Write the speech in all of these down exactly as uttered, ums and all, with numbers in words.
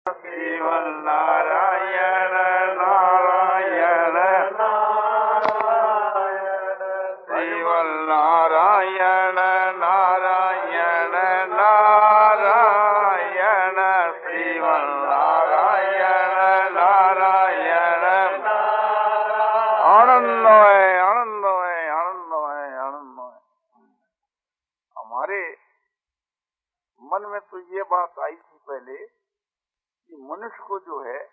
श्रीमन्नारायण नारायण नारायण श्रीमन्नारायण नारायण नारायण श्रीमन्नारायण नारायण आनंद है आनंद है आनंद है आनंद है। हमारे मन में तो ये बात आई थी पहले कि मनुष्य को जो है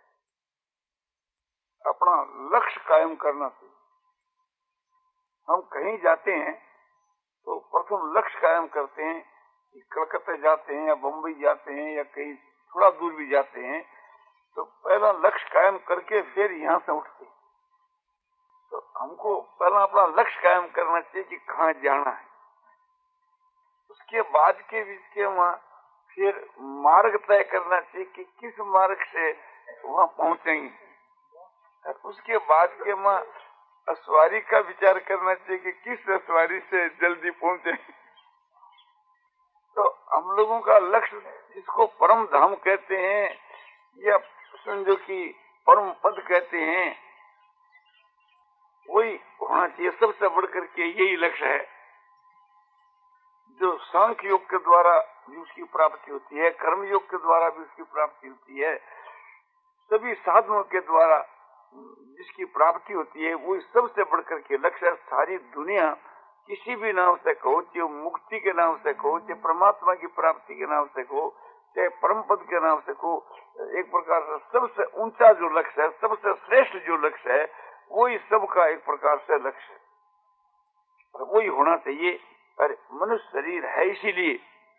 अपना लक्ष्य कायम करना चाहिए। हम कहीं जाते हैं तो प्रथम लक्ष्य कायम करते हैं कि कलकत्ता जाते हैं या बम्बई जाते हैं या कहीं थोड़ा दूर भी जाते हैं तो पहला लक्ष्य कायम करके फिर यहाँ से उठते हैं। तो हमको पहला अपना लक्ष्य कायम करना चाहिए कि कहाँ जाना है। उसके बाद के बीच के वहाँ फिर मार्ग तय करना चाहिए कि किस मार्ग से वहाँ पहुँचेंगे। उसके बाद के वहाँ सवारी का विचार करना चाहिए कि किस सवारी से जल्दी पहुँचेंगे। तो हम लोगों का लक्ष्य जिसको परम धाम कहते हैं या समझो कि परम पद कहते हैं वही होना चाहिए। सबसे बढ़कर के यही लक्ष्य है जो सांख्य योग के द्वारा भी उसकी प्राप्ति होती है, कर्म योग के द्वारा भी उसकी प्राप्ति होती है, सभी साधनों के द्वारा जिसकी प्राप्ति होती है वो सबसे बढ़कर के लक्ष्य। सारी दुनिया किसी भी नाम से कहो, चाहे मुक्ति के नाम से कहो, चाहे परमात्मा की प्राप्ति के नाम से कहो, चाहे परम पद के नाम से कहो, एक प्रकार से सबसे ऊंचा जो लक्ष्य है, सबसे श्रेष्ठ जो लक्ष्य है वही सबका एक प्रकार से लक्ष्य है और वही होना चाहिए। अरे मनुष्य शरीर है इसीलिए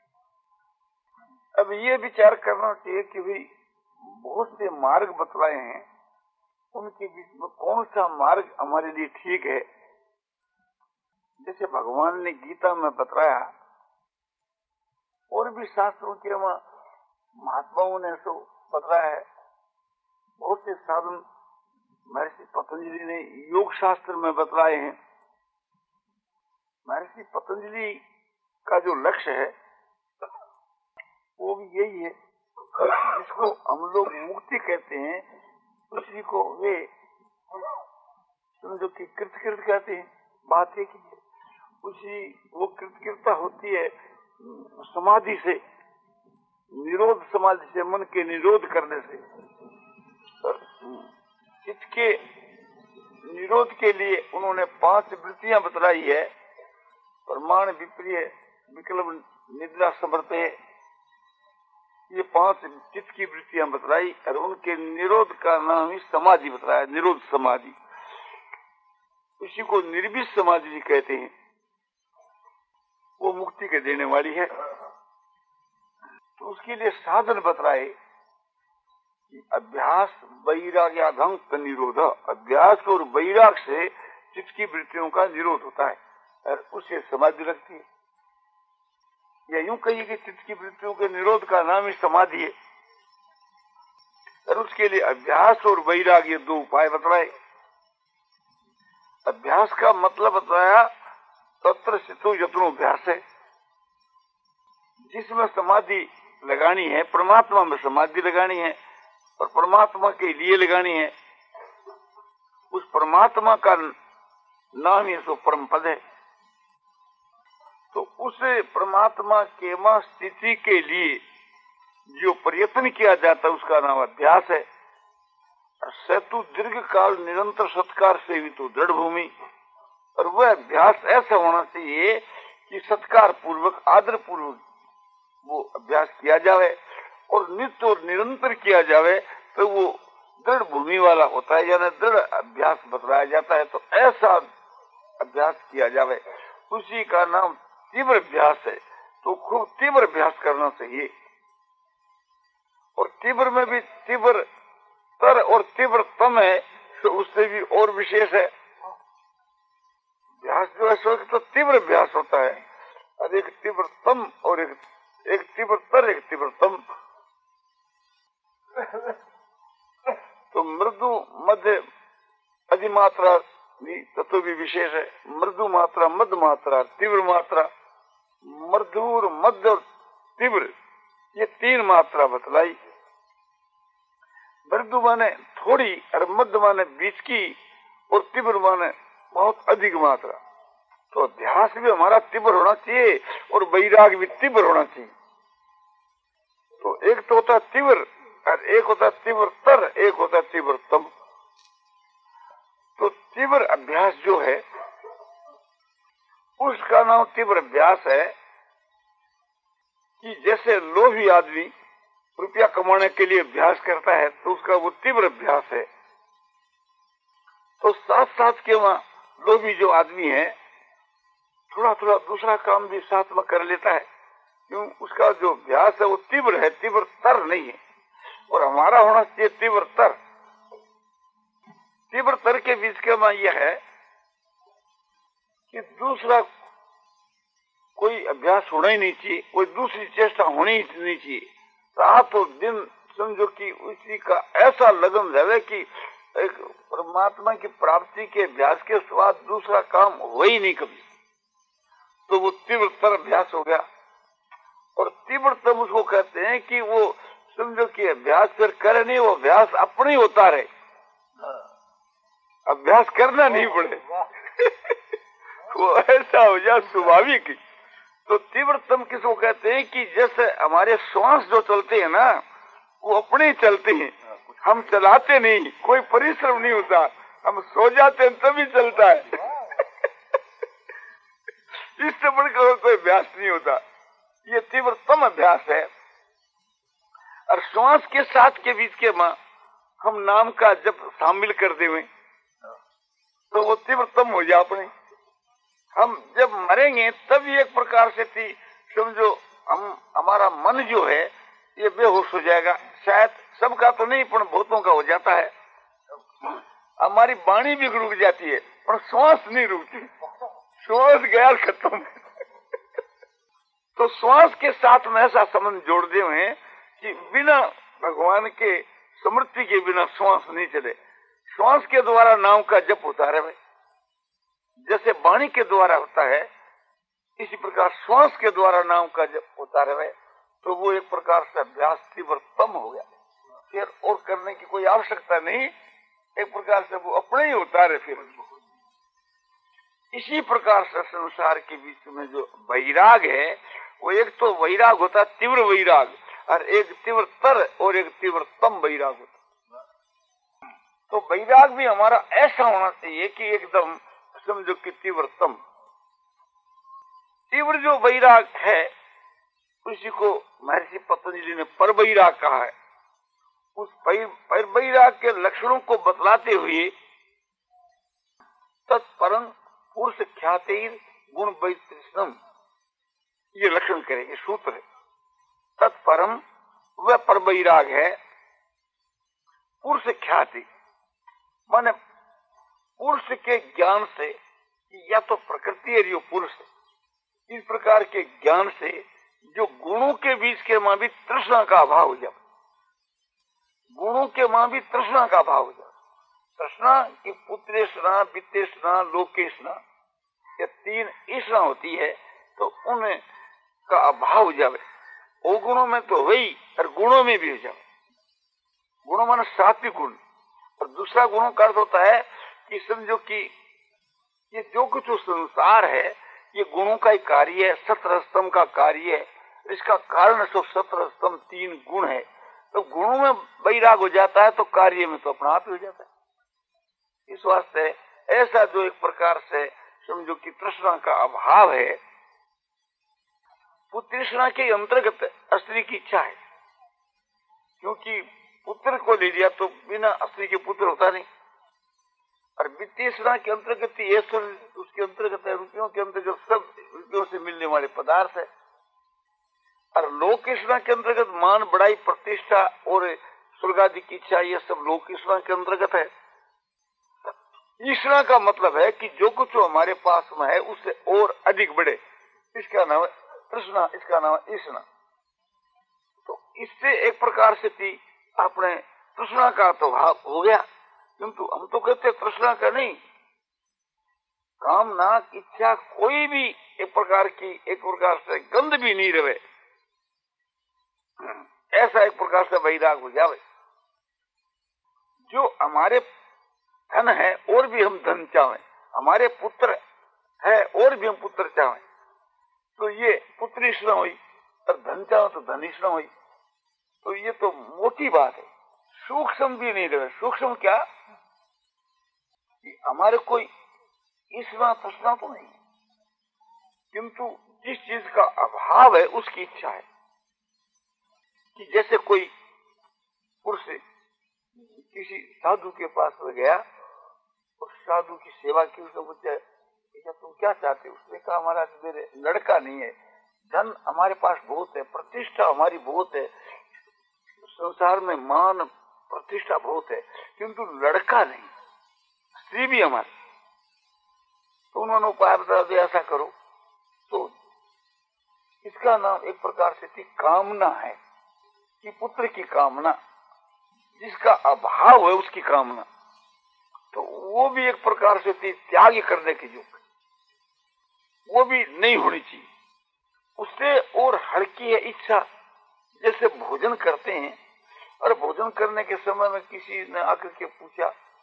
अब ये विचार करना चाहिए कि भाई बहुत से मार्ग बतलाए हैं, उनके बीच में कौन सा मार्ग हमारे लिए ठीक है। जैसे भगवान ने गीता में बतलाया और भी शास्त्रों के महात्माओं ने तो बतलाया है। बहुत से साधन महर्षि पतंजलि ने योग शास्त्र में बतलाए हैं। महर्षि पतंजलि का जो लक्ष्य है वो भी यही है, जिसको हम लोग मुक्ति कहते हैं उसी को वे समझो कि कृतकृत कहते हैं। बात है कि उसी वो कृतकृता होती है समाधि से, निरोध समाधि से, मन के निरोध करने से। इसके निरोध के लिए उन्होंने पांच वृत्तियां बतलाई है। प्रमाण, विप्रिय, विकल्प, निद्रा, समर्पय, ये पांच चित्त की वृत्तियां बतलाई और उनके निरोध का नाम ही समाधि बतलाया, निरोध समाधि। उसी को निर्विष समाधि भी कहते हैं। वो मुक्ति के देने वाली है। तो उसके लिए साधन बतलाए कि अभ्यास वैराग्याधंक निरोध। अभ्यास और वैराग से चित्त की वृत्तियों का निरोध होता है और उसे समाधि लगती है। या यूं कहिए कि चित्त की वृत्तियों के निरोध का नाम ही समाधि है। और उसके लिए अभ्यास और वैराग्य दो उपाय बतलाए। अभ्यास का मतलब बताया तत्र सितो यत्नोभ्यास है, जिसमें समाधि लगानी है, परमात्मा में समाधि लगानी है और परमात्मा के लिए लगानी है। उस परमात्मा का नाम ही सो परम पद है। तो उस परमात्मा के मां स्थिति के लिए जो प्रयत्न किया जाता है उसका नाम अभ्यास है। सेतु दीर्घ काल निरंतर सत्कार से भी तो दृढ़ भूमि। और वह अभ्यास ऐसा होना चाहिए कि सत्कार पूर्वक, आदर पूर्वक वो अभ्यास किया जाए और नित्य और निरंतर किया जाए तो वो दृढ़ भूमि वाला होता है, यानी दृढ़ अभ्यास बतलाया जाता है। तो ऐसा अभ्यास किया जाए, उसी का नाम तीव्र अभ्यास है। तो खूब तीव्र अभ्यास करना चाहिए। और तीव्र में भी तीव्र तर और तीव्रतम है तो उससे भी और विशेष है। अभ्यास जो है सो तो तीव्र अभ्यास होता है और एक तीव्रतम और एक एक तीव्रतर, एक तीव्रतम। तो मृदु, मध्य, अधिमात्रा भी तत्व भी विशेष है। मृदु मात्रा, मध्य मात्रा, तीव्र मात्रा। मृदुर, मध्य और तीव्र, ये तीन मात्रा बतलाई। मृदु माने थोड़ी और मध्य माने बीच की और तीव्र माने बहुत अधिक मात्रा। तो ध्यास भी हमारा तीव्र होना चाहिए और वैराग भी तीव्र होना चाहिए। तो एक तो होता तीव्र और एक होता तीव्रतर, एक होता तीव्रतम। तो तीव्र अभ्यास जो है उसका नाम तीव्र अभ्यास है कि जैसे लोभी आदमी रुपया कमाने के लिए अभ्यास करता है तो उसका वो तीव्र अभ्यास है। तो साथ साथ के वहाँ लोभी जो आदमी है थोड़ा थोड़ा दूसरा काम भी साथ में कर लेता है, क्यों? उसका जो अभ्यास है वो तीव्र है, तीव्रतर नहीं है। और हमारा होना चाहिए तीव्रतर। तीव्रतर के बीच का मान यह है कि दूसरा कोई अभ्यास होना ही नहीं चाहिए, कोई दूसरी चेष्टा होनी ही नहीं चाहिए। रातों दिन समझो कि उसी का ऐसा लगन रहे कि एक परमात्मा की प्राप्ति के अभ्यास के स्वाद दूसरा काम हो ही नहीं कभी। तो वो तीव्रतर अभ्यास हो गया। और तीव्रतम उसको कहते हैं कि वो समझो कि अभ्यास फिर करे नहीं, वो अभ्यास अपने ही होता रहे, अभ्यास करना नहीं पड़े वो ऐसा हो जाए स्वाभाविक। तो तीव्रतम किसको कहते हैं कि जैसे हमारे श्वास जो चलते हैं ना वो अपने ही चलते हैं, हम चलाते नहीं, कोई परिश्रम नहीं होता, हम सो जाते हैं तभी चलता है इससे बढ़कर कोई अभ्यास नहीं होता। ये तीव्रतम अभ्यास है। और श्वास के साथ के बीच के मां हम नाम का जब शामिल कर देवे तो वो तीव्रतम हो जाए अपने। हम जब मरेंगे तब एक प्रकार से थी समझो हम हमारा मन जो है ये बेहोश हो जाएगा। शायद सबका तो नहीं पर बहुतों का हो जाता है। हमारी वाणी भी रुक जाती है पर श्वास नहीं रुकती, श्वास गया खत्म तो श्वास के साथ में ऐसा संबंध जोड़ दे हुए हैं कि बिना भगवान के स्मृति के बिना श्वास नहीं चले। श्वास के द्वारा नाम का जप होता रहे, जैसे वाणी के द्वारा होता है इसी प्रकार श्वास के द्वारा नाम का जप होता रहे। तो वो एक प्रकार से अभ्यास तीव्रतम हो गया, फिर और करने की कोई आवश्यकता नहीं, एक प्रकार से वो अपने ही होता रहे। फिर इसी प्रकार से संसार के बीच में जो वैराग है वो एक तो वैराग होता तीव्र वैराग और एक तीव्रतर और एक तीव्रतम वैराग होता। तो वैराग भी हमारा ऐसा होना चाहिए कि एकदम समझो कि तीव्रतम। तीव्र जो वैराग है उसी को महर्षि पतंजलि ने पर वैराग कहा है। उस पर वैराग के लक्षणों को बतलाते हुए तत्परम पुरुष ख्याति गुण वैतृष्णम ये लक्षण करेंगे, सूत्र है। तत्परम वह पर वैराग है पुरुष ख्याति माने पुरुष के ज्ञान से, या तो प्रकृति है जो पुरुष है, इस प्रकार के ज्ञान से जो गुणों के बीच के मां भी तृष्णा का अभाव हो जाए, गुणों के मां भी तृष्णा का अभाव हो जाए। तृष्णा की पुत्रेष्णा, वित्तेष्णा, लोकेष्णा ये तीन ईष्णा होती है, तो उन का अभाव हो जाए। वो गुणों में तो वही और गुणों में भी हो जाए। गुणों माने सात्विक गुण, और दूसरा गुणों का अर्थ होता है कि समझो कि ये जो कुछ संसार है ये गुणों का ही कार्य है, सत्रह स्तंभ का कार्य है। इसका कारण सो सत्रह स्तंभ तीन गुण है। तो गुणों में वैराग हो जाता है तो कार्य में तो अपना आप ही हो जाता है। इस वास्ते ऐसा जो एक प्रकार से समझो कि तृष्णा का अभाव है, वो तृष्णा के अंतर्गत स्त्री की इच्छा है, क्योंकि पुत्र को ले लिया तो बिना स्त्री के पुत्र होता नहीं। और वित्तीष्णा के अंतर्गत ऐश्वर्य उसके अंतर्गत है, रुपयों के अंतर्गत सब रुपयों से मिलने वाले पदार्थ है। और लोकेष्णा के अंतर्गत मान, बड़ाई, प्रतिष्ठा और स्वर्ग आदि की इच्छा, ये सब लोकेष्णा के अंतर्गत है। ईष्णा का मतलब है कि जो कुछ हमारे पास में है उससे और अधिक बढ़े, इसका नाम है तृष्णा, इसका नाम है ईष्णा। तो इससे एक प्रकार से थी अपने तृष्णा का तो भाव हो गया, किंतु हम तो कहते तृष्णा का नहीं, कामना, इच्छा कोई भी एक प्रकार की एक प्रकार से गंध भी नहीं रहे, ऐसा एक प्रकार से वैराग हो जावे। जो हमारे धन है और भी हम धन चाहें, हमारे पुत्र है और भी हम पुत्र चाहें, तो ये पुत्रीष्णा हुई, और धन चाहो तो धनिष्णा हुई। तो ये तो मोटी बात है, सूक्ष्म भी नहीं रहे। सूक्ष्म क्या कि हमारे कोई ईश्वर तृष्णा तो नहीं है, किंतु जिस चीज का अभाव है उसकी इच्छा है। कि जैसे कोई पुरुष किसी साधु के पास में गया और साधु की सेवा की, उसने पूछा तुम क्या चाहते हो? उसने कहा हमारा मेरे लड़का नहीं है, धन हमारे पास बहुत है, प्रतिष्ठा हमारी बहुत है, संसार में मान प्रतिष्ठा बहुत है, किंतु लड़का नहीं, स्त्री भी हमारी। तो उन्होंने उपाय बता दिया, ऐसा करो। तो इसका नाम एक प्रकार से थी कामना है, कि पुत्र की कामना, जिसका अभाव है उसकी कामना, तो वो भी एक प्रकार से थी त्याग करने की युग, वो भी नहीं होनी चाहिए। उससे और हल्की है इच्छा। जैसे भोजन करते हैं और भोजन करने के समय में किसी ने आकर के पूछा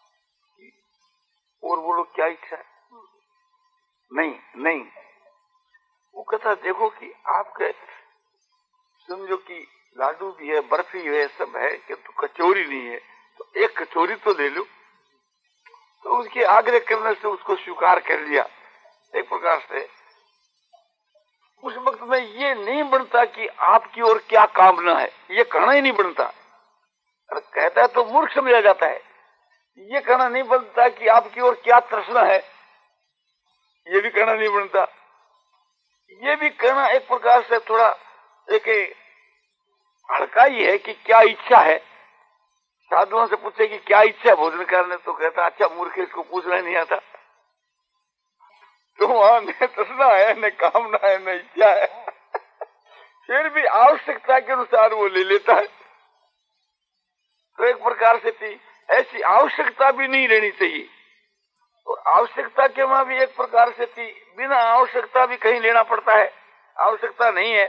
और बोलो क्या इच्छा है? नहीं नहीं, वो कहता देखो कि आपके समझो कि लाडू भी है, बर्फी है, सब है, कि तो कचौरी नहीं है, तो एक कचौरी तो ले लो। तो उसके आग्रह करने से उसको स्वीकार कर लिया एक प्रकार से। उस वक्त में ये नहीं बनता कि आपकी ओर क्या कामना है, ये कहना ही नहीं बनता। अरे कहता है तो मूर्ख समझा जाता है। ये कहना नहीं बनता कि आपकी ओर क्या तृष्णा है, ये भी कहना नहीं बनता। ये भी कहना एक प्रकार से थोड़ा एक हल्का ही है कि क्या इच्छा है। साधुओं से पूछे कि क्या इच्छा है भोजन करने, तो कहता अच्छा मूर्ख, इसको पूछना नहीं आता। तो वहां न तृष्णा है, न कामना है, न इच्छा है, फिर भी आवश्यकता के अनुसार वो ले लेता है। तो एक प्रकार से थी ऐसी आवश्यकता भी नहीं रहनी चाहिए, और आवश्यकता के वहां भी एक प्रकार से थी बिना आवश्यकता भी कहीं लेना पड़ता है। आवश्यकता नहीं है,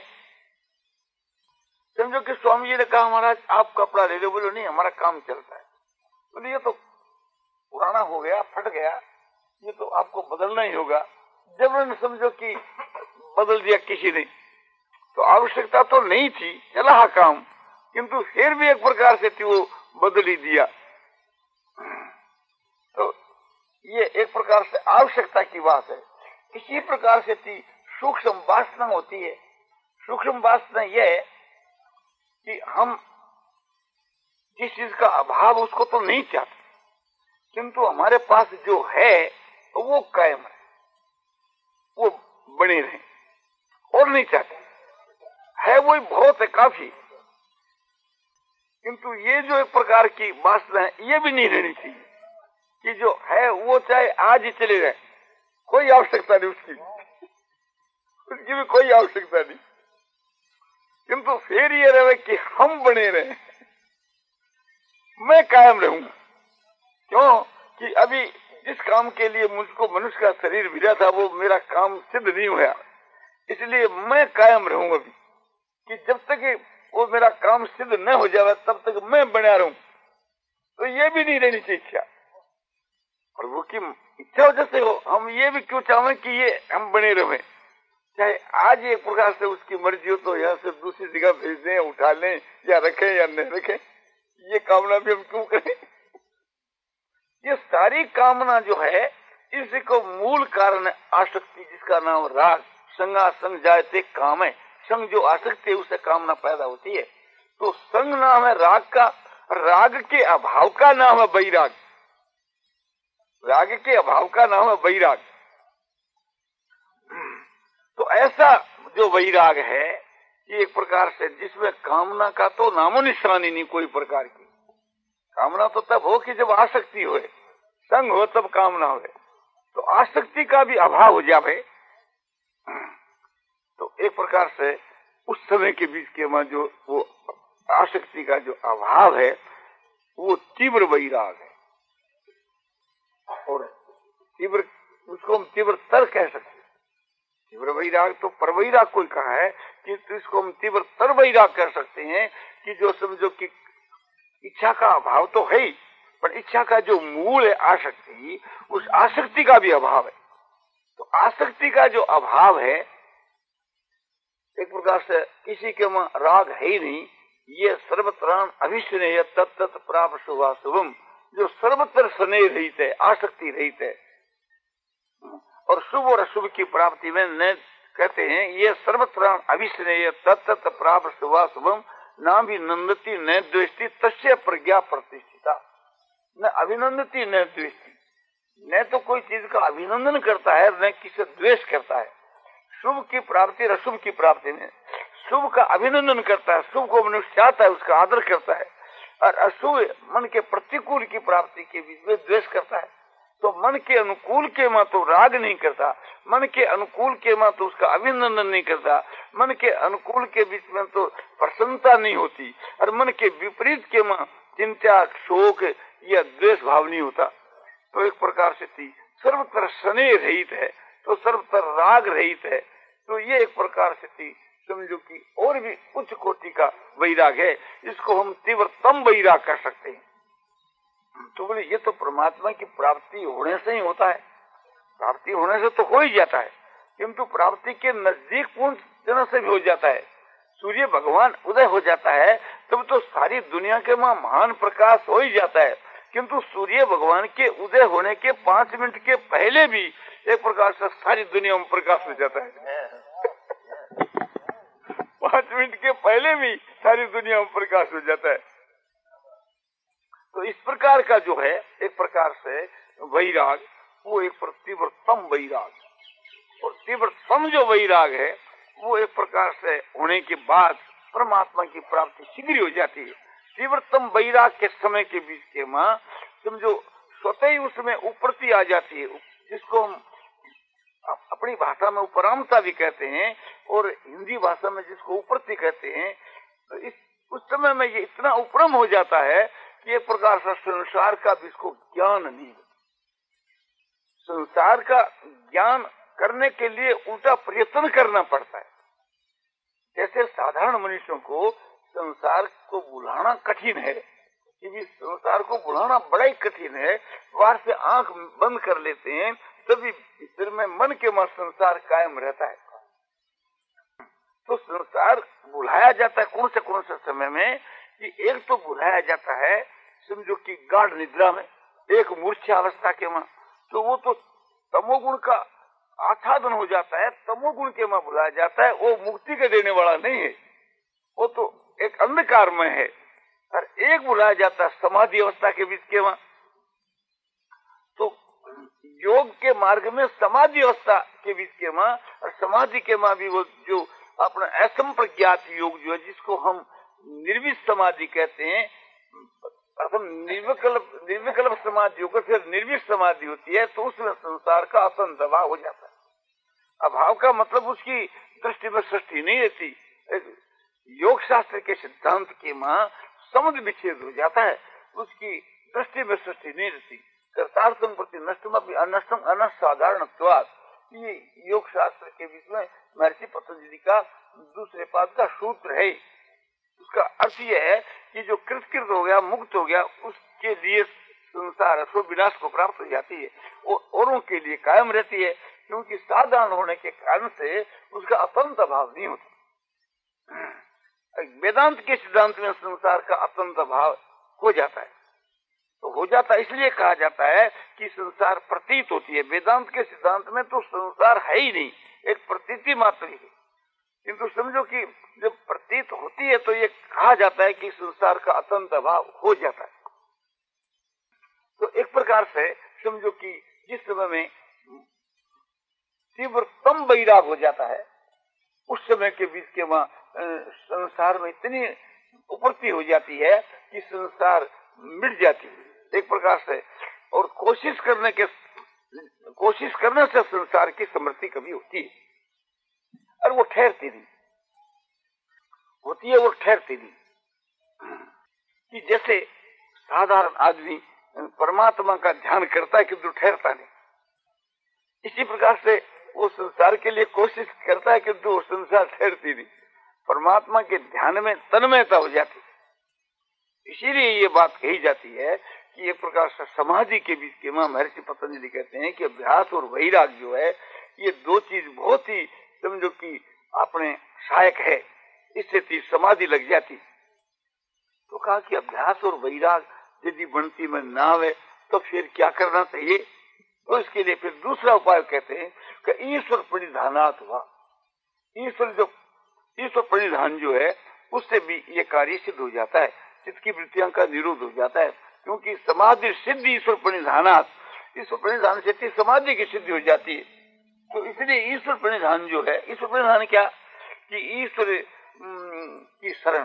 समझो कि स्वामी जी ने कहा महाराज आप कपड़ा ले लो, बोलो नहीं हमारा काम चलता है। बोले ये तो पुराना हो गया, फट गया, ये तो आपको बदलना ही होगा। जब समझो कि बदल दिया किसी ने, तो आवश्यकता तो नहीं थी, चला काम, किंतु फिर भी एक प्रकार से थी वो बदल ही दिया। तो ये एक प्रकार से आवश्यकता की बात है। इसी प्रकार से थी सूक्ष्म वासना होती है। सूक्ष्म वासना यह है कि हम जिस चीज का अभाव उसको तो नहीं चाहते, किंतु हमारे पास जो है वो कायम है, वो बने रहे, और नहीं चाहते। है वही बहुत है, काफी, किंतु ये जो एक प्रकार की वासना है ये भी नहीं रहनी चाहिए कि जो है वो चाहे आज ही चले जाए, कोई आवश्यकता नहीं उसकी, उसकी भी कोई आवश्यकता नहीं, किंतु फिर ये रहे कि हम बने रहे, मैं कायम रहूंगा। क्यों कि अभी जिस काम के लिए मुझको मनुष्य का शरीर मिला था वो मेरा काम सिद्ध नहीं हुआ, इसलिए मैं कायम रहूंगा अभी, कि जब तक वो मेरा काम सिद्ध न हो जाए तब तक मैं बना रहूं। तो ये भी नहीं रहनी चाहिए इच्छा, और वो की इच्छा जैसे हो, हम ये भी क्यों चाहें कि ये हम बने रहे, चाहे आज एक प्रकार से उसकी मर्जी हो तो यहाँ से दूसरी जगह भेज दें, उठा लें या रखें या नहीं रखें, ये कामना भी हम क्यों करें। ये सारी कामना जो है इसी को मूल कारण है आसक्ति, जिसका नाम राग। संगा संग जायते काम है, संग जो आसक्ति है उससे कामना पैदा होती है। तो संग नाम है राग का, राग के अभाव का नाम है वैराग, राग के अभाव का नाम है वैराग। तो ऐसा जो वैराग है ये एक प्रकार से जिसमें कामना का तो नामो निशानी नहीं कोई प्रकार की। कामना तो तब हो कि जब आसक्ति हो, संग हो तब कामना हो। तो आसक्ति का भी अभाव हो जाए तो एक प्रकार से उस समय के बीच के में जो वो आसक्ति का जो अभाव है वो तीव्र वैराग है। और तीव्र उसको हम तीव्र तर कह सकते हैं। तीव्र वैराग तो परवैराग कोई कहा है कि तो इसको हम तीव्र तर वैराग कह सकते हैं कि जो समझो कि इच्छा का अभाव तो है ही, पर इच्छा का जो मूल है आसक्ति, उस आसक्ति का भी अभाव है। तो आसक्ति का जो अभाव है, एक प्रकार से किसी के में राग है ही नहीं, ये सर्वत्र अभिस्नेह तत्त प्राप्त शुभा शुभम, जो सर्वत्र स्नेह रहित है, आसक्ति रहित है, और शुभ और अशुभ की प्राप्ति में न कहते हैं ये सर्वत्र अभिस्नेह तत्त प्राप्त शुभा शुभम ना भी नंदती न द्वेष्टि तस्य प्रज्ञा प्रतिष्ठिता। न अभिनंदती न द्वेष्टि, न तो कोई चीज का अभिनंदन करता है न किसी द्वेष करता है। शुभ की प्राप्ति और अशुभ की प्राप्ति में शुभ का अभिनंदन करता है, शुभ को मनुष्य चाहता है, उसका आदर करता है, और अशुभ मन के प्रतिकूल की प्राप्ति के बीच में द्वेष करता है। तो मन के अनुकूल के मां तो राग नहीं करता, मन के अनुकूल के मां तो उसका अभिनंदन नहीं करता, मन के अनुकूल के बीच में तो प्रसन्नता नहीं होती, और मन के विपरीत के मां चिंता शोक या द्वेष भाव नहीं होता। तो एक प्रकार से थी सर्वत्र स्नेह रहित है, तो सर्वत्र राग रहित है। तो ये एक प्रकार से थी समझो कि और भी उच्च कोटि का वैराग है, इसको हम तीव्रतम वैराग कर सकते हैं। तो बोले ये तो परमात्मा की प्राप्ति होने से ही होता है, प्राप्ति होने से तो हो ही जाता है, किंतु प्राप्ति के नजदीक पहुंचने से भी हो जाता है। सूर्य भगवान उदय हो जाता है तब तो सारी दुनिया के मां महान प्रकाश हो ही जाता है, किंतु सूर्य भगवान के उदय होने के पांच मिनट के पहले भी एक प्रकार से सारी दुनिया में प्रकाश हो जाता है। पांच मिनट के पहले भी सारी दुनिया में प्रकाश हो जाता है। तो इस प्रकार का जो है एक प्रकार से वैराग, वो एक तीव्रतम वैराग, और तीव्रतम जो वैराग है वो एक प्रकार से होने के बाद परमात्मा की प्राप्ति शीघ्र हो जाती है। तीव्रतम वैराग के समय के बीच के मां समझो स्वतः ही उसमें उपरती आ जाती है, जिसको हम अपनी भाषा में उपरामता भी कहते हैं और हिंदी भाषा में जिसको उपरती कहते हैं। तो इस उस समय में ये इतना उपरम हो जाता है कि एक प्रकार से संसार का भी इसको ज्ञान नहीं, संसार का ज्ञान करने के लिए उल्टा प्रयत्न करना पड़ता है। जैसे साधारण मनुष्यों को संसार को बुलाना कठिन है, कि संसार को बुलाना बड़ा ही कठिन है, बाहर से आंख बंद कर लेते हैं तभी भीतर में मन के मन संसार कायम रहता है। तो संसार बुलाया जाता है कौन से कौन से समय में, कि एक तो बुलाया जाता है समझो कि गाढ़ निद्रा में, एक मूर्छा अवस्था के मां, तो वो तो तमोगुण का आच्छादन हो जाता है, तमोगुण के मां बुलाया जाता है, वो मुक्ति के देने वाला नहीं है, वो तो एक अंधकार में है। और एक बुलाया जाता है समाधि अवस्था के बीच के मां, तो योग के मार्ग में समाधि अवस्था के बीच के मां और समाधि के मां भी वो जो अपना असंप्रज्ञात योग जो है, जिसको हम निर्विष समाधि कहते हैं, प्रथम निर्विकल्प निर्विकल्प समाधि होकर फिर निर्विष समाधि होती है, तो उसमें संसार का असंत अभाव हो जाता है। अभाव का मतलब उसकी दृष्टि में सृष्टि नहीं रहती। योग शास्त्र के सिद्धांत के मां समुद्र विच्छेद हो जाता है, उसकी दृष्टि में सृष्टि नहीं रहती। कर्तार्थम प्रति नष्टम भी अनष्टम अनसाधारणत्वात्, ये योग शास्त्र के बीच में महर्षि पतंजलि का दूसरे पाद का सूत्र है। उसका अर्थ यह है कि जो कृतकृत हो गया, मुक्त हो गया, उसके लिए संसार असो विनाश को प्राप्त हो जाती है, वो औरों के लिए कायम रहती है, क्योंकि साधारण होने के कारण से उसका अतंत अभाव नहीं होता। वेदांत के सिद्धांत में संसार का अतंत अभाव हो जाता है, तो हो जाता है इसलिए कहा जाता है कि संसार प्रतीत होती है। वेदांत के सिद्धांत में तो संसार है ही नहीं, एक प्रतीति मात्र है, किंतु समझो कि जब प्रतीत होती है तो ये कहा जाता है कि संसार का अतंत अभाव हो जाता है। तो एक प्रकार से समझो कि जिस समय में तीव्रतम वैराग हो जाता है, उस समय के बीच के वहां संसार में इतनी उपरती हो जाती है कि संसार मिट जाती है एक प्रकार से, और कोशिश करने के कोशिश करने से संसार की समृद्धि कभी होती है, और वो ठहरती नहीं होती है, वो ठहरती नहीं। कि जैसे साधारण आदमी परमात्मा का ध्यान करता है किंतु ठहरता नहीं, इसी प्रकार से वो संसार के लिए कोशिश करता है किंतु वो संसार ठहरती नहीं, परमात्मा के ध्यान में तन्मयता हो जाती है। इसीलिए ये बात कही जाती है कि एक प्रकार से समाधि के बीच के मां महर्षि पतंजलि कहते हैं कि अभ्यास और वैराग जो है ये दो चीज बहुत ही समझो कि अपने सहायक है, इससे थी समाधि लग जाती। तो कहा कि अभ्यास और वैराग यदि बनती में ना आवे तो फिर क्या करना चाहिए? तो इसके लिए फिर दूसरा उपाय कहते हैं कि ईश्वर परिधानात हुआ। ईश्वर जो ईश्वर परिधान जो है उससे भी ये कार्य सिद्ध हो जाता है, चित्त की वृत्तियों का निरोध हो जाता है, क्योंकि समाधि सिद्धि ईश्वर परिधानात, ईश्वर परिधान से समाधि की सिद्धि हो जाती है। तो इसलिए ईश्वर परिधान जो है, ईश्वर परिधान क्या कि ईश्वर की शरण,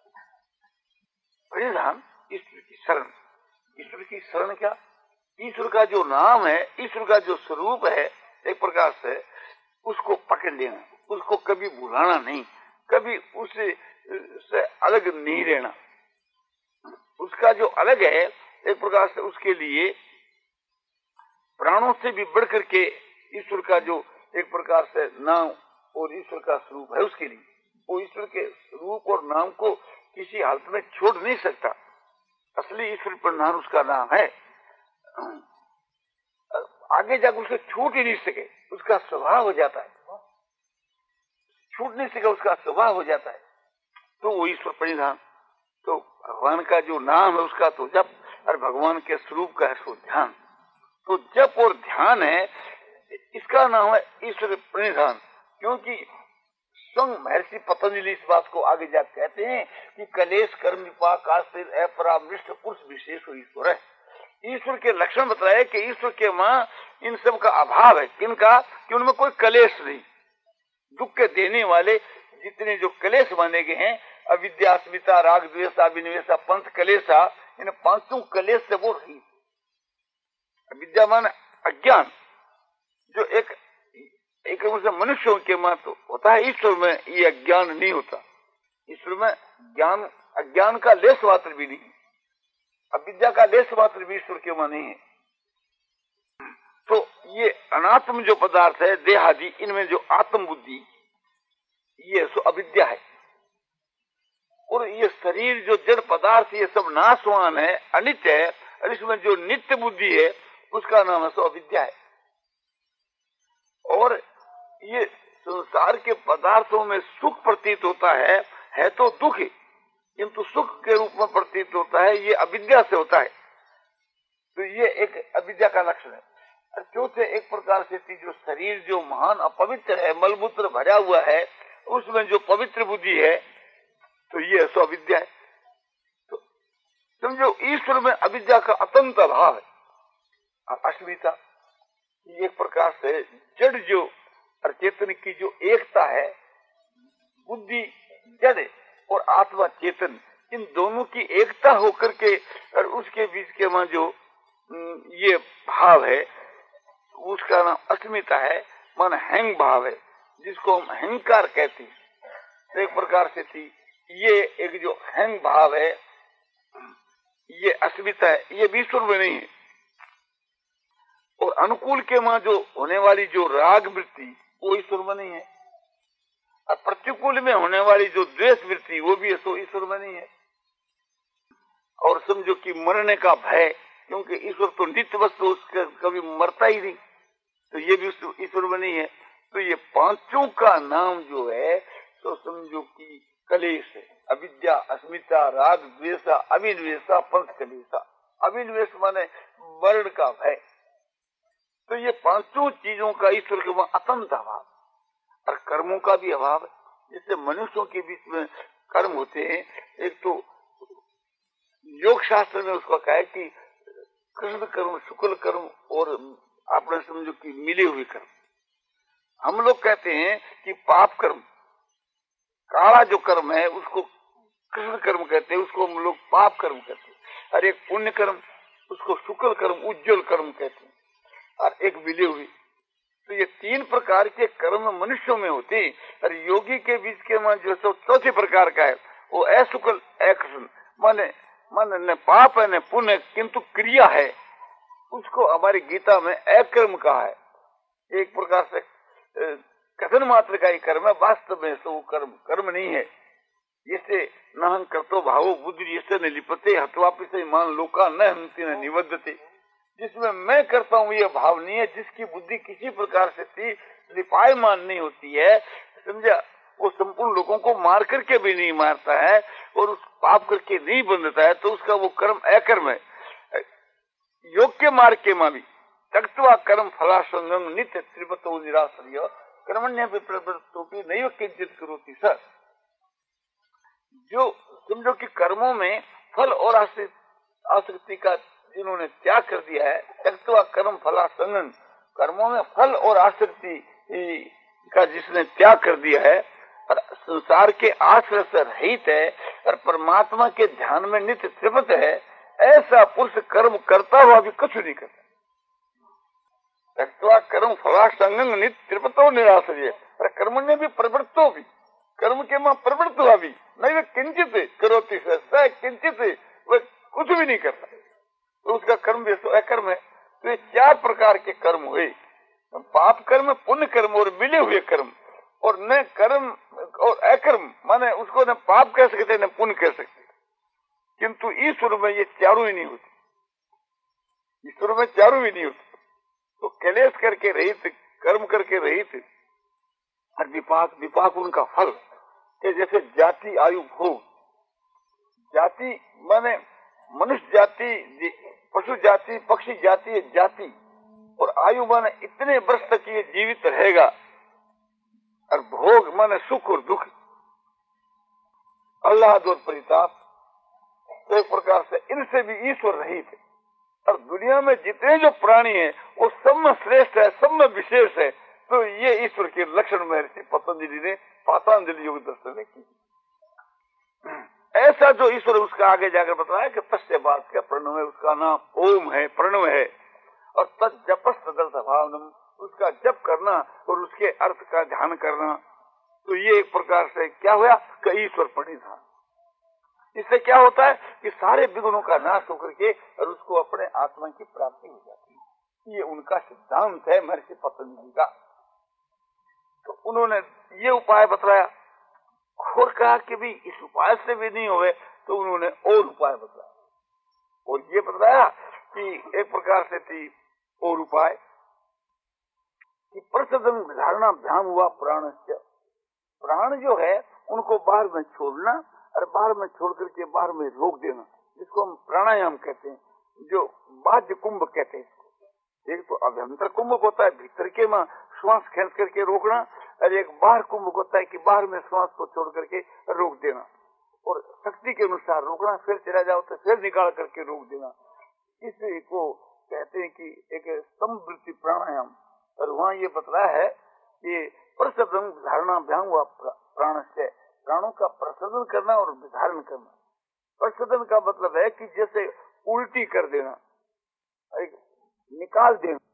परिधान ईश्वर की शरण। ईश्वर की शरण क्या? ईश्वर का जो नाम है, ईश्वर का जो स्वरूप है, एक प्रकार से उसको पकड़ लेना, उसको कभी भुलाना नहीं, कभी उससे से अलग नहीं रहना। उसका जो अलग है एक प्रकार से उसके लिए प्राणों से भी बढ़ करके ईश्वर का जो एक प्रकार से नाम और ईश्वर का स्वरूप है, उसके लिए वो ईश्वर के स्वरूप और नाम को किसी हालत में छोड़ नहीं सकता। असली ईश्वर परिधान उसका नाम है, आगे जाकर उसे छूट ही नहीं सके, उसका स्वभाव हो जाता है, छूट नहीं सके, उसका स्वभाव हो जाता है। तो वो ईश्वर परिधान, तो भगवान का जो नाम है उसका तो जप और भगवान के स्वरूप का है सो ध्यान। तो जप और ध्यान है, इसका नाम है ईश्वर परिधान। क्योंकि स्वयं महर्षि पतंजलि इस बात को आगे जाकर कहते हैं कि कलेश कर्म विपाक आश्रित अपरामृष्ट पुरुष विशेष ईश्वर है। ईश्वर के लक्षण बताए कि ईश्वर के मां इन सब का अभाव है। किनका? कि उनमें कोई कलेश नहीं। दुख के देने वाले जितने जो कलेश माने गए हैं, अविद्या, अस्मिता, राग, द्वेष, अभिनिवेश, पंथ कलेशा, इन पांचों कलेश से वो रही। अविद्या माने अज्ञान, जो एक एक से मनुष्यों के मां तो होता है, ईश्वर में ये अज्ञान नहीं होता। ईश्वर में ज्ञान, अज्ञान का लेश मात्र भी नहीं, अविद्या का लेश मात्र भी ईश्वर के मां नहीं है। तो ये अनात्म जो पदार्थ है, देहादि, इनमें जो आत्म बुद्धि, ये सो अविद्या है। और ये शरीर जो जड़ पदार्थ, ये सब नाशवान है, अनित्य है, और इसमें जो नित्य बुद्धि है उसका नाम है सो अविद्या है। और ये संसार के पदार्थों में सुख प्रतीत होता है, है तो दुख ही, किंतु सुख के रूप में प्रतीत होता है, ये अविद्या से होता है। तो ये एक अविद्या का लक्षण है। चौथे एक प्रकार से जो शरीर जो महान अपवित्र है, मलमूत्र भरा हुआ है, उसमें जो पवित्र बुद्धि है, तो ये सो अविद्या है। तो समझो ईश्वर में अविद्या का अत्यंत अभाव है। अस्मिता एक प्रकार से जड़ जो और चेतन की जो एकता है, बुद्धि जड़ और आत्मा चेतन, इन दोनों की एकता होकर के और उसके बीच के में जो ये भाव है उसका नाम अस्मिता है, मन हैंग भाव है, जिसको हम अहंकार कहते हैं। एक प्रकार से थी ये एक जो हैंग भाव है, ये अस्मिता है, ये भी ईश्वर में नहीं है। और अनुकूल के मां जो होने वाली जो राग वृत्ति, वो ईश्वर में नहीं है। और प्रतिकूल में होने वाली जो द्वेष वृत्ति, वो भी ईश्वर में नहीं है। और समझो कि मरने का भय, क्योंकि ईश्वर तो नित्य वस्तु, उसका कभी मरता ही नहीं, तो ये भी ईश्वर में नहीं है। तो ये पांचों का नाम जो है तो समझो कि कलेश है, अविद्या, अस्मिता, राग, द्वेष, अभिनिवेश, पंथ कलेशा। अभिनिवेश माने वर्ण का भय। तो ये पांचों चीजों का ईश्वर के वहां अत्यंत अभाव, और कर्मों का भी अभाव है। जैसे मनुष्यों के बीच में कर्म होते हैं, एक तो योग शास्त्र में उसको कहा है कि कृष्ण कर्म, शुक्ल कर्म और आपने समझो कि मिले हुए कर्म। हम लोग कहते हैं कि पाप कर्म, काला जो कर्म है उसको कृष्ण कर्म कहते हैं, उसको हम लोग पाप कर्म कहते हैं। और एक पुण्य कर्म, उसको शुक्ल कर्म, उज्जवल कर्म कहते हैं, और एक मिले हुए। तो ये तीन प्रकार के कर्म मनुष्यों में होते हैं। और योगी के बीच के मन जो सो चौथे प्रकार का है, वो असुकल अकृष्ण, माने मन न पाप है न पुण्य, किंतु क्रिया है, उसको हमारी गीता में अकर्म कहा है। एक प्रकार से कथन मात्र का ही कर्म है, वास्तव में तो कर्म कर्म नहीं है। जैसे न करतो भावो बुद्धि जैसे न लिपते हथवापी से मान लोका न हंसी न निबद्धते, जिसमें मैं करता हूँ ये भाव नहीं है, जिसकी बुद्धि किसी प्रकार से थी लिपायमान नहीं होती है, समझा, वो संपूर्ण लोगों को मार करके भी नहीं मारता है और उस पाप करके नहीं बंधता है, तो उसका वो कर्म अकर्म है। योग के मार्ग के मां भी तक्त्वा कर्म फलासंगम नित्य त्रिपतो निराश्रय कर्मण्य प्रवृत्तोपि नैव किंचित करोति सर। जो समझो कि कर्मों में फल और आसक्ति का जिन्होंने त्याग कर दिया है, तक्त्वा कर्म फलासंगम, कर्मों में फल और आसक्ति का जिसने त्याग कर दिया है और संसार के आश्रय से रहित है और परमात्मा के ध्यान में नित्य तृप्त है, ऐसा पुरुष कर्म करता हुआ भी कुछ नहीं करता। तक्त्वा कर्म फलासंगम नित्य तृप्तो निराश्रय, और कर्म ने भी प्रवृत्तो भी, कर्म के मां प्रवृत्त हुआ भी नहीं, वे किंचित करोति स किंचित, वह कुछ भी नहीं करता, तो उसका कर्म भी अकर्म है। तो ये चार प्रकार के कर्म हुए, पाप कर्म, पुण्य कर्म और मिले हुए कर्म, और न कर्म और अकर्म, माने उसको न पाप कह सकते न पुण्य कह सकते, किंतु ईश्वर में ये चारों ही नहीं होती, ईश्वर में चारों ही नहीं होती। तो कलेश करके रहित, कर्म करके रहित और विपाक, विपाक उनका फल कि जैसे जाति आयु भोग, जाति माने मनुष्य जाति, पशु जाति, पक्षी जाति है जाति, और आयु माने इतने वर्ष तक ये जीवित रहेगा, और भोग माने सुख और दुख, आह्लाद और परिताप। तो एक प्रकार से इनसे भी ईश्वर रहित है। और दुनिया में जितने जो प्राणी हैं वो सब में श्रेष्ठ है, सब में विशेष है। तो ये ईश्वर के लक्षण महर्षि पतंजलि ने पातंजलि योग दर्शन में की। ऐसा जो ईश्वर उसका आगे जाकर बताया कि तस्य बात का प्रणव है, उसका नाम ओम है, प्रणव है, और तत् जपस तदर्थभावनम, उसका जप करना और उसके अर्थ का ध्यान करना। तो ये एक प्रकार से क्या हुआ कि ईश्वर प्रणिधान। इससे क्या होता है कि सारे विघ्नों का नाश होकर के और उसको अपने आत्मा की प्राप्ति हो जाती है। ये उनका सिद्धांत है महर्षि पतंजलि का। तो उन्होंने ये उपाय बताया और कहा कि भी इस उपाय से भी नहीं हुए, तो उन्होंने और उपाय बताया, और ये बताया कि एक प्रकार से थी और उपाय कि प्रसदम धारणा भ्याम हुआ प्राण से, प्राण जो है उनको बाहर में छोड़ना और बाहर में छोड़ करके बाहर में रोक देना, जिसको हम प्राणायाम कहते हैं, जो बाह्य कुंभ कहते हैं इसको। एक तो अभ्यंतर कुंभ होता है, भीतर के में श्वास खींच करके रोकना, और एक बाहर कुंभ होता है कि बाहर में श्वास को छोड़ करके रोक देना, और शक्ति के अनुसार रोकना, फिर चला जाओ तो फिर निकाल करके रोक देना। इसी को कहते हैं कि एक समवृत्ति प्राणायाम। और वहाँ ये बताया है कि प्रसदन धारणा भ्याम हुआ प्राण से, प्राणों का प्रसदन करना और विधारण करना। प्रसदन का मतलब है कि जैसे उल्टी कर देना, एक निकाल देना,